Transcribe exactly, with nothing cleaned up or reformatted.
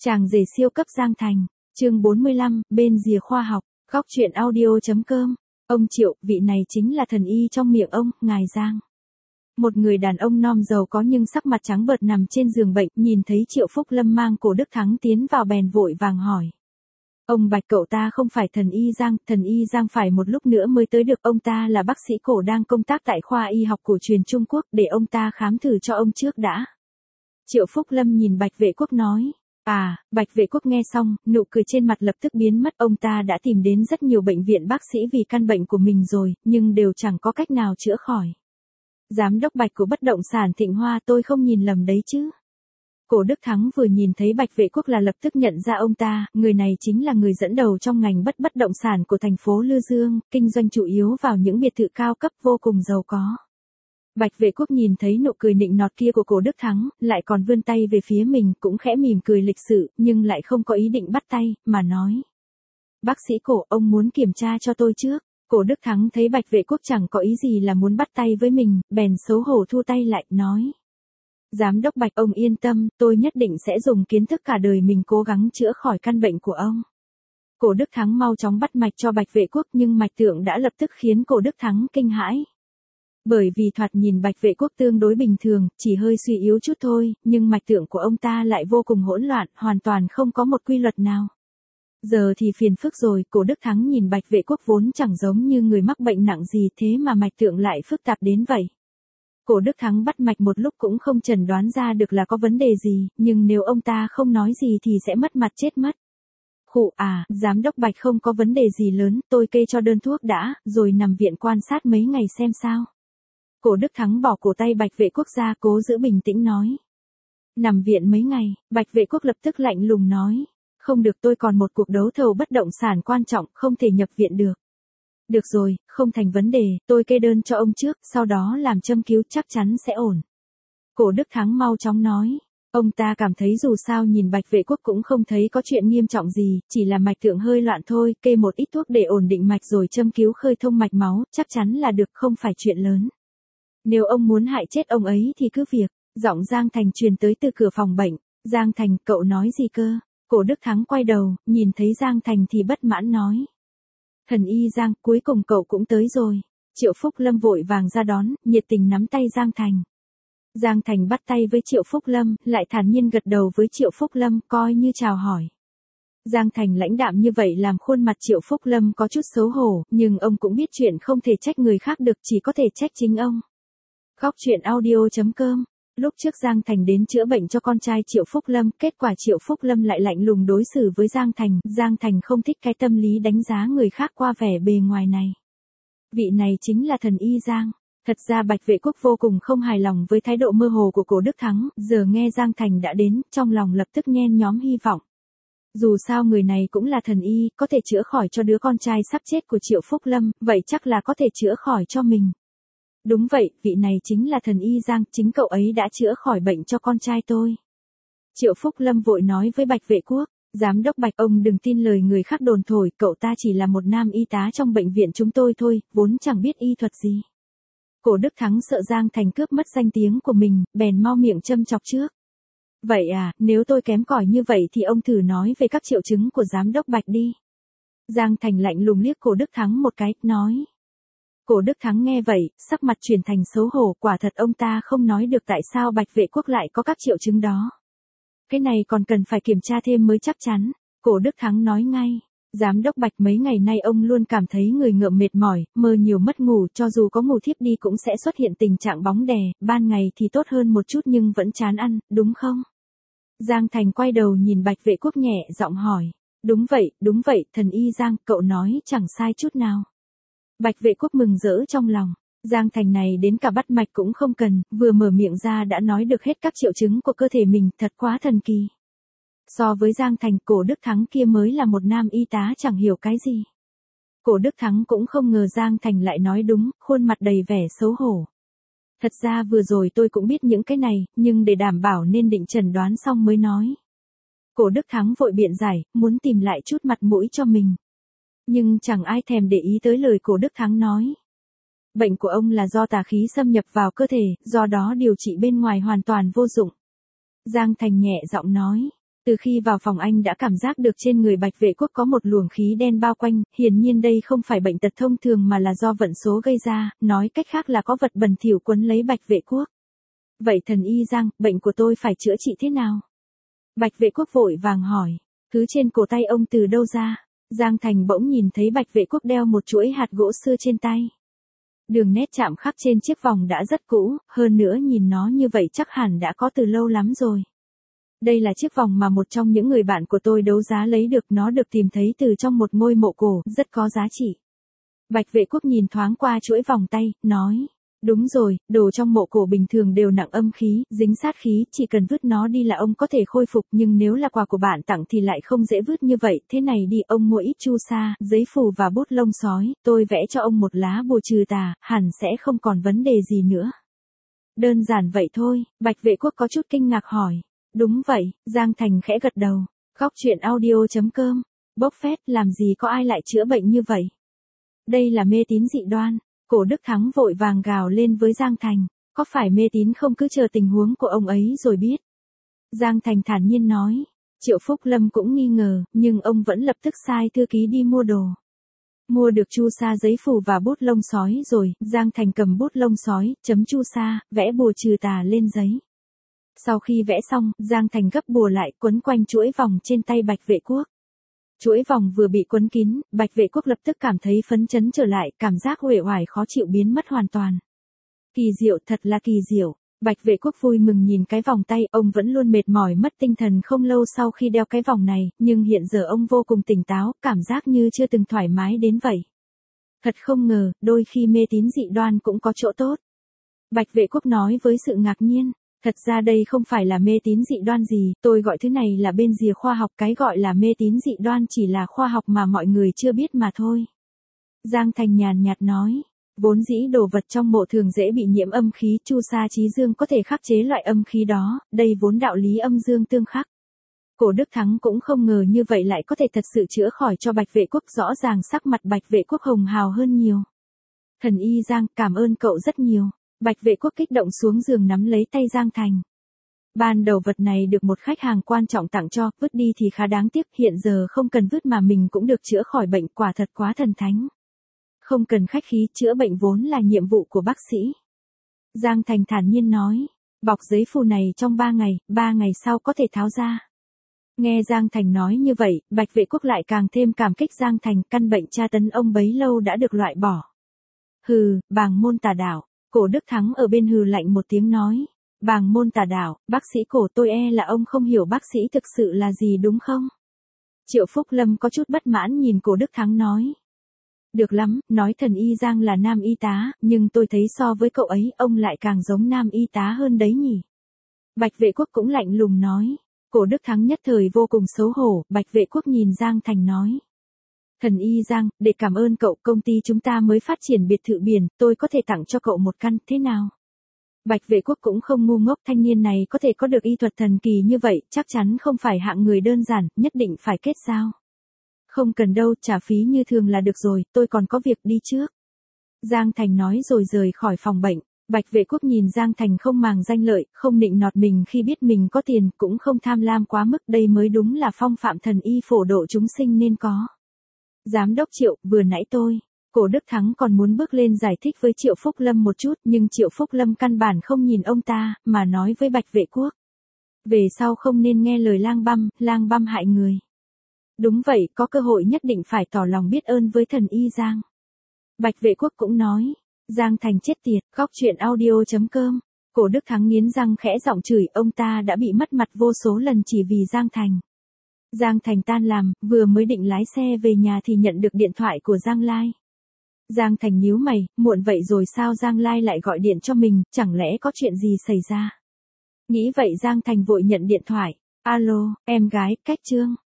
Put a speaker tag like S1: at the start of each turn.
S1: Chàng rể siêu cấp Giang Thành, chương bốn mươi lăm, bên rìa khoa học, góc truyện audio.com. Ông Triệu, vị này chính là thần y trong miệng ông, ngài Giang. Một người đàn ông non giàu có nhưng sắc mặt trắng bệch nằm trên giường bệnh, nhìn thấy Triệu Phúc Lâm mang Cổ Đức Thắng tiến vào bèn vội vàng hỏi. Ông Bạch, cậu ta không phải thần y Giang, thần y Giang phải một lúc nữa mới tới được, ông ta là bác sĩ Cổ đang công tác tại khoa y học cổ truyền Trung Quốc, để ông ta khám thử cho ông trước đã. Triệu Phúc Lâm nhìn Bạch Vệ Quốc nói. À, Bạch Vệ Quốc nghe xong, nụ cười trên mặt lập tức biến mất, ông ta đã tìm đến rất nhiều bệnh viện bác sĩ vì căn bệnh của mình rồi, nhưng đều chẳng có cách nào chữa khỏi. Giám đốc Bạch của bất động sản Thịnh Hoa, tôi không nhìn lầm đấy chứ. Cổ Đức Thắng vừa nhìn thấy Bạch Vệ Quốc là lập tức nhận ra ông ta, người này chính là người dẫn đầu trong ngành bất bất động sản của thành phố Lư Dương, kinh doanh chủ yếu vào những biệt thự cao cấp vô cùng giàu có. Bạch Vệ Quốc nhìn thấy nụ cười nịnh nọt kia của Cổ Đức Thắng, lại còn vươn tay về phía mình, cũng khẽ mỉm cười lịch sự, nhưng lại không có ý định bắt tay, mà nói. Bác sĩ Cổ, ông muốn kiểm tra cho tôi trước. Cổ Đức Thắng thấy Bạch Vệ Quốc chẳng có ý gì là muốn bắt tay với mình, bèn xấu hổ thu tay lại, nói. Giám đốc Bạch, ông yên tâm, tôi nhất định sẽ dùng kiến thức cả đời mình cố gắng chữa khỏi căn bệnh của ông. Cổ Đức Thắng mau chóng bắt mạch cho Bạch Vệ Quốc, nhưng mạch tượng đã lập tức khiến Cổ Đức Thắng kinh hãi. Bởi vì thoạt nhìn Bạch Vệ Quốc tương đối bình thường, chỉ hơi suy yếu chút thôi, nhưng mạch tượng của ông ta lại vô cùng hỗn loạn, hoàn toàn không có một quy luật nào. Giờ thì phiền phức rồi, Cổ Đức Thắng nhìn Bạch Vệ Quốc vốn chẳng giống như người mắc bệnh nặng gì, thế mà mạch tượng lại phức tạp đến vậy. Cổ Đức Thắng bắt mạch một lúc cũng không chẩn đoán ra được là có vấn đề gì, nhưng nếu ông ta không nói gì thì sẽ mất mặt chết mất. Khụ à, giám đốc Bạch không có vấn đề gì lớn, tôi kê cho đơn thuốc đã, rồi nằm viện quan sát mấy ngày xem sao. Cổ Đức Thắng bỏ cổ tay Bạch Vệ Quốc ra, cố giữ bình tĩnh nói. Nằm viện mấy ngày, Bạch Vệ Quốc lập tức lạnh lùng nói. Không được, tôi còn một cuộc đấu thầu bất động sản quan trọng, không thể nhập viện được. Được rồi, không thành vấn đề, tôi kê đơn cho ông trước, sau đó làm châm cứu chắc chắn sẽ ổn. Cổ Đức Thắng mau chóng nói. Ông ta cảm thấy dù sao nhìn Bạch Vệ Quốc cũng không thấy có chuyện nghiêm trọng gì, chỉ là mạch tượng hơi loạn thôi, kê một ít thuốc để ổn định mạch rồi châm cứu khơi thông mạch máu, chắc chắn là được, không phải chuyện lớn. Nếu ông muốn hại chết ông ấy thì cứ việc. Giọng Giang Thành truyền tới từ cửa phòng bệnh. Giang Thành, cậu nói gì cơ? Cổ Đức Thắng quay đầu, nhìn thấy Giang Thành thì bất mãn nói. Thần y Giang, cuối cùng cậu cũng tới rồi. Triệu Phúc Lâm vội vàng ra đón, nhiệt tình nắm tay Giang Thành. Giang Thành bắt tay với Triệu Phúc Lâm, lại thản nhiên gật đầu với Triệu Phúc Lâm, coi như chào hỏi. Giang Thành lãnh đạm như vậy làm khuôn mặt Triệu Phúc Lâm có chút xấu hổ, nhưng ông cũng biết chuyện không thể trách người khác được, chỉ có thể trách chính ông. Góc truyện audio.com. Lúc trước Giang Thành đến chữa bệnh cho con trai Triệu Phúc Lâm, kết quả Triệu Phúc Lâm lại lạnh lùng đối xử với Giang Thành, Giang Thành không thích cái tâm lý đánh giá người khác qua vẻ bề ngoài này. Vị này chính là thần y Giang. Thật ra Bạch Vệ Quốc vô cùng không hài lòng với thái độ mơ hồ của Cổ Đức Thắng, giờ nghe Giang Thành đã đến, trong lòng lập tức nhen nhóm hy vọng. Dù sao người này cũng là thần y, có thể chữa khỏi cho đứa con trai sắp chết của Triệu Phúc Lâm, vậy chắc là có thể chữa khỏi cho mình. Đúng vậy, vị này chính là thần y Giang, chính cậu ấy đã chữa khỏi bệnh cho con trai tôi. Triệu Phúc Lâm vội nói với Bạch Vệ Quốc, giám đốc Bạch, ông đừng tin lời người khác đồn thổi, cậu ta chỉ là một nam y tá trong bệnh viện chúng tôi thôi, vốn chẳng biết y thuật gì. Cổ Đức Thắng sợ Giang Thành cướp mất danh tiếng của mình, bèn mau miệng châm chọc trước. Vậy à, nếu tôi kém cỏi như vậy thì ông thử nói về các triệu chứng của giám đốc Bạch đi. Giang Thành lạnh lùng liếc Cổ Đức Thắng một cái, nói. Cổ Đức Thắng nghe vậy, sắc mặt chuyển thành xấu hổ, quả thật ông ta không nói được tại sao Bạch Vệ Quốc lại có các triệu chứng đó. Cái này còn cần phải kiểm tra thêm mới chắc chắn. Cổ Đức Thắng nói ngay, giám đốc Bạch, mấy ngày nay ông luôn cảm thấy người ngợm mệt mỏi, mơ nhiều mất ngủ, cho dù có ngủ thiếp đi cũng sẽ xuất hiện tình trạng bóng đè, ban ngày thì tốt hơn một chút nhưng vẫn chán ăn, đúng không? Giang Thành quay đầu nhìn Bạch Vệ Quốc nhẹ giọng hỏi. Đúng vậy, đúng vậy, thần y Giang, cậu nói chẳng sai chút nào. Bạch Vệ Quốc mừng rỡ trong lòng. Giang Thành này đến cả bắt mạch cũng không cần, vừa mở miệng ra đã nói được hết các triệu chứng của cơ thể mình, thật quá thần kỳ. So với Giang Thành, Cổ Đức Thắng kia mới là một nam y tá chẳng hiểu cái gì. Cổ Đức Thắng cũng không ngờ Giang Thành lại nói đúng, khuôn mặt đầy vẻ xấu hổ. Thật ra vừa rồi tôi cũng biết những cái này, nhưng để đảm bảo nên định chẩn đoán xong mới nói. Cổ Đức Thắng vội biện giải, muốn tìm lại chút mặt mũi cho mình. Nhưng chẳng ai thèm để ý tới lời Cổ Đức Thắng nói. Bệnh của ông là do tà khí xâm nhập vào cơ thể, do đó điều trị bên ngoài hoàn toàn vô dụng. Giang Thành nhẹ giọng nói. Từ khi vào phòng anh đã cảm giác được trên người Bạch Vệ Quốc có một luồng khí đen bao quanh, hiển nhiên đây không phải bệnh tật thông thường mà là do vận số gây ra, nói cách khác là có vật bẩn thỉu quấn lấy Bạch Vệ Quốc. Vậy thần y Giang, bệnh của tôi phải chữa trị thế nào? Bạch Vệ Quốc vội vàng hỏi, thứ trên cổ tay ông từ đâu ra? Giang Thành bỗng nhìn thấy Bạch Vệ Quốc đeo một chuỗi hạt gỗ xưa trên tay. Đường nét chạm khắc trên chiếc vòng đã rất cũ, hơn nữa nhìn nó như vậy chắc hẳn đã có từ lâu lắm rồi. Đây là chiếc vòng mà một trong những người bạn của tôi đấu giá lấy được, nó được tìm thấy từ trong một ngôi mộ cổ, rất có giá trị. Bạch Vệ Quốc nhìn thoáng qua chuỗi vòng tay, nói, đúng rồi, đồ trong mộ cổ bình thường đều nặng âm khí, dính sát khí, chỉ cần vứt nó đi là ông có thể khôi phục, nhưng nếu là quà của bạn tặng thì lại không dễ vứt như vậy, thế này đi, ông mua ít chu sa, giấy phù và bút lông sói, tôi vẽ cho ông một lá bùa trừ tà, hẳn sẽ không còn vấn đề gì nữa. Đơn giản vậy thôi, Bạch Vệ Quốc có chút kinh ngạc hỏi. Đúng vậy, Giang Thành khẽ gật đầu. Góc truyện audio.com. Bốc phét, làm gì có ai lại chữa bệnh như vậy? Đây là mê tín dị đoan. Cổ Đức Thắng vội vàng gào lên với Giang Thành. Có phải mê tín không, cứ chờ tình huống của ông ấy rồi biết. Giang Thành thản nhiên nói. Triệu Phúc Lâm cũng nghi ngờ, nhưng ông vẫn lập tức sai thư ký đi mua đồ. Mua được chu sa, giấy phù và bút lông sói rồi, Giang Thành cầm bút lông sói, chấm chu sa, vẽ bùa trừ tà lên giấy. Sau khi vẽ xong, Giang Thành gấp bùa lại, quấn quanh chuỗi vòng trên tay Bạch Vệ Quốc. Chuỗi vòng vừa bị quấn kín, Bạch Vệ Quốc lập tức cảm thấy phấn chấn trở lại, cảm giác uể oải khó chịu biến mất hoàn toàn. Kỳ diệu, thật là kỳ diệu. Bạch Vệ Quốc vui mừng nhìn cái vòng tay, ông vẫn luôn mệt mỏi mất tinh thần không lâu sau khi đeo cái vòng này, nhưng hiện giờ ông vô cùng tỉnh táo, cảm giác như chưa từng thoải mái đến vậy. Thật không ngờ, đôi khi mê tín dị đoan cũng có chỗ tốt. Bạch Vệ Quốc nói với sự ngạc nhiên. Thật ra đây không phải là mê tín dị đoan gì, tôi gọi thứ này là bên rìa khoa học, cái gọi là mê tín dị đoan chỉ là khoa học mà mọi người chưa biết mà thôi. Giang Thành nhàn nhạt nói, vốn dĩ đồ vật trong mộ thường dễ bị nhiễm âm khí, chu sa chí dương có thể khắc chế loại âm khí đó, đây vốn đạo lý âm dương tương khắc. Cổ Đức Thắng cũng không ngờ như vậy lại có thể thật sự chữa khỏi cho Bạch Vệ Quốc, rõ ràng sắc mặt Bạch Vệ Quốc hồng hào hơn nhiều. Thần y Giang, cảm ơn cậu rất nhiều. Bạch Vệ Quốc kích động xuống giường nắm lấy tay Giang Thành. Ban đầu vật này được một khách hàng quan trọng tặng cho, vứt đi thì khá đáng tiếc, hiện giờ không cần vứt mà mình cũng được chữa khỏi bệnh, quả thật quá thần thánh. Không cần khách khí, chữa bệnh vốn là nhiệm vụ của bác sĩ. Giang Thành thản nhiên nói, bọc giấy phù này trong ba ngày, ba ngày sau có thể tháo ra. Nghe Giang Thành nói như vậy, Bạch Vệ Quốc lại càng thêm cảm kích Giang Thành, căn bệnh tra tấn ông bấy lâu đã được loại bỏ. Hừ, bàng môn tà đạo. Cổ Đức Thắng ở bên hừ lạnh một tiếng nói, bàng môn tà đạo, bác sĩ Cổ, tôi e là ông không hiểu bác sĩ thực sự là gì đúng không? Triệu Phúc Lâm có chút bất mãn nhìn Cổ Đức Thắng nói. Được lắm, nói thần y Giang là nam y tá, nhưng tôi thấy so với cậu ấy, ông lại càng giống nam y tá hơn đấy nhỉ. Bạch Vệ Quốc cũng lạnh lùng nói. Cổ Đức Thắng nhất thời vô cùng xấu hổ, Bạch Vệ Quốc nhìn Giang Thành nói. Thần y Giang, để cảm ơn cậu, công ty chúng ta mới phát triển biệt thự biển, tôi có thể tặng cho cậu một căn, thế nào? Bạch Vệ Quốc cũng không ngu ngốc, thanh niên này có thể có được y thuật thần kỳ như vậy, chắc chắn không phải hạng người đơn giản, nhất định phải kết giao. Không cần đâu, trả phí như thường là được rồi, tôi còn có việc đi trước. Giang Thành nói rồi rời khỏi phòng bệnh. Bạch Vệ Quốc nhìn Giang Thành không màng danh lợi, không nịnh nọt mình khi biết mình có tiền, cũng không tham lam quá mức, đây mới đúng là phong phạm thần y phổ độ chúng sinh nên có. Giám đốc Triệu, vừa nãy tôi, Cổ Đức Thắng còn muốn bước lên giải thích với Triệu Phúc Lâm một chút, nhưng Triệu Phúc Lâm căn bản không nhìn ông ta, mà nói với Bạch Vệ Quốc. Về sau không nên nghe lời lang băm, lang băm hại người. Đúng vậy, có cơ hội nhất định phải tỏ lòng biết ơn với thần y Giang. Bạch Vệ Quốc cũng nói, Giang Thành chết tiệt, góc truyện audio.com. Cổ Đức Thắng nghiến răng khẽ giọng chửi, ông ta đã bị mất mặt vô số lần chỉ vì Giang Thành. Giang Thành tan làm, vừa mới định lái xe về nhà thì nhận được điện thoại của Giang Lai. Giang Thành nhíu mày, muộn vậy rồi sao Giang Lai lại gọi điện cho mình, chẳng lẽ có chuyện gì xảy ra? Nghĩ vậy Giang Thành vội nhận điện thoại. Alo, em gái, cách Trương.